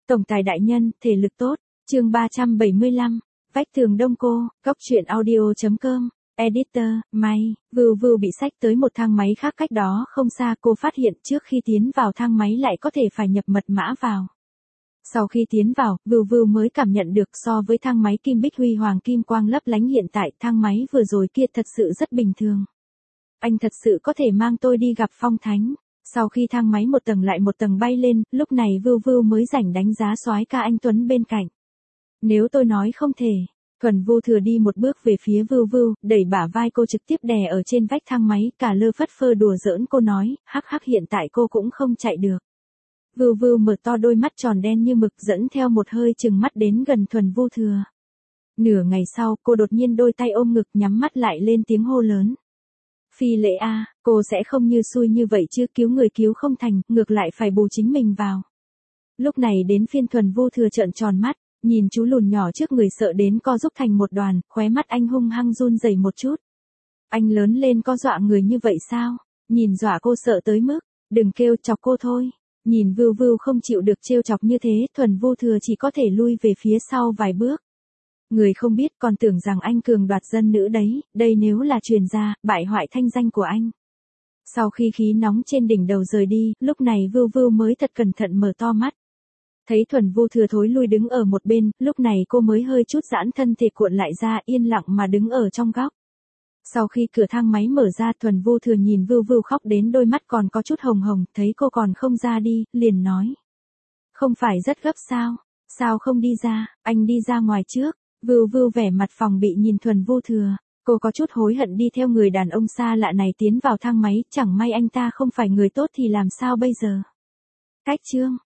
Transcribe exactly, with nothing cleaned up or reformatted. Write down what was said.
Tổng tài đại nhân, thể lực tốt. Chương ba trăm bảy mươi lăm. Vách tường đông cô, góc truyện audio chấm com. Editor, May, Vưu Vưu bị xách tới một thang máy khác cách đó không xa, cô phát hiện trước khi tiến vào thang máy lại có thể phải nhập mật mã vào. Sau khi tiến vào, Vưu Vưu mới cảm nhận được so với thang máy kim bích huy hoàng kim quang lấp lánh hiện tại, thang máy vừa rồi kia thật sự rất bình thường. Anh thật sự có thể mang tôi đi gặp Phong Thánh. Sau khi thang máy một tầng lại một tầng bay lên, lúc này Vưu Vưu mới rảnh đánh giá soái ca anh Tuấn bên cạnh. Nếu tôi nói không thể. Thuần Vu Thừa đi một bước về phía Vưu Vưu, đẩy bả vai cô trực tiếp đè ở trên vách thang máy, cả lơ phất phơ đùa giỡn cô nói, hắc hắc hiện tại cô cũng không chạy được. Vưu Vưu mở to đôi mắt tròn đen như mực dẫn theo một hơi chừng mắt đến gần Thuần Vu Thừa. Nửa ngày sau, cô đột nhiên đôi tay ôm ngực nhắm mắt lại lên tiếng hô lớn. Phi Lệ a, cô sẽ không như xui như vậy chứ, cứu người cứu không thành, ngược lại phải bù chính mình vào. Lúc này đến phiên Thuần Vu Thừa trợn tròn mắt, nhìn chú lùn nhỏ trước người sợ đến co rúm thành một đoàn, khóe mắt anh hung hăng run rẩy một chút. Anh lớn lên có dọa người như vậy sao? Nhìn dọa cô sợ tới mức, đừng kêu chọc cô thôi. Nhìn Vưu Vưu không chịu được trêu chọc như thế, Thuần Vu Thừa chỉ có thể lui về phía sau vài bước. Người không biết còn tưởng rằng anh cường đoạt dân nữ đấy, đây nếu là truyền ra, bại hoại thanh danh của anh. Sau khi khí nóng trên đỉnh đầu rời đi, lúc này Vưu Vưu mới thật cẩn thận mở to mắt. Thấy Thuần Vu Thừa thối lui đứng ở một bên, lúc này cô mới hơi chút giãn thân thể cuộn lại ra, yên lặng mà đứng ở trong góc. Sau khi cửa thang máy mở ra, Thuần Vu Thừa nhìn Vưu Vưu khóc đến đôi mắt còn có chút hồng hồng, thấy cô còn không ra đi, liền nói. Không phải rất gấp sao? Sao không đi ra, anh đi ra ngoài trước. Vưu Vưu vẻ mặt phòng bị nhìn Thuần Vu Thừa, cô có chút hối hận đi theo người đàn ông xa lạ này tiến vào thang máy, chẳng may anh ta không phải người tốt thì làm sao bây giờ. Cách chương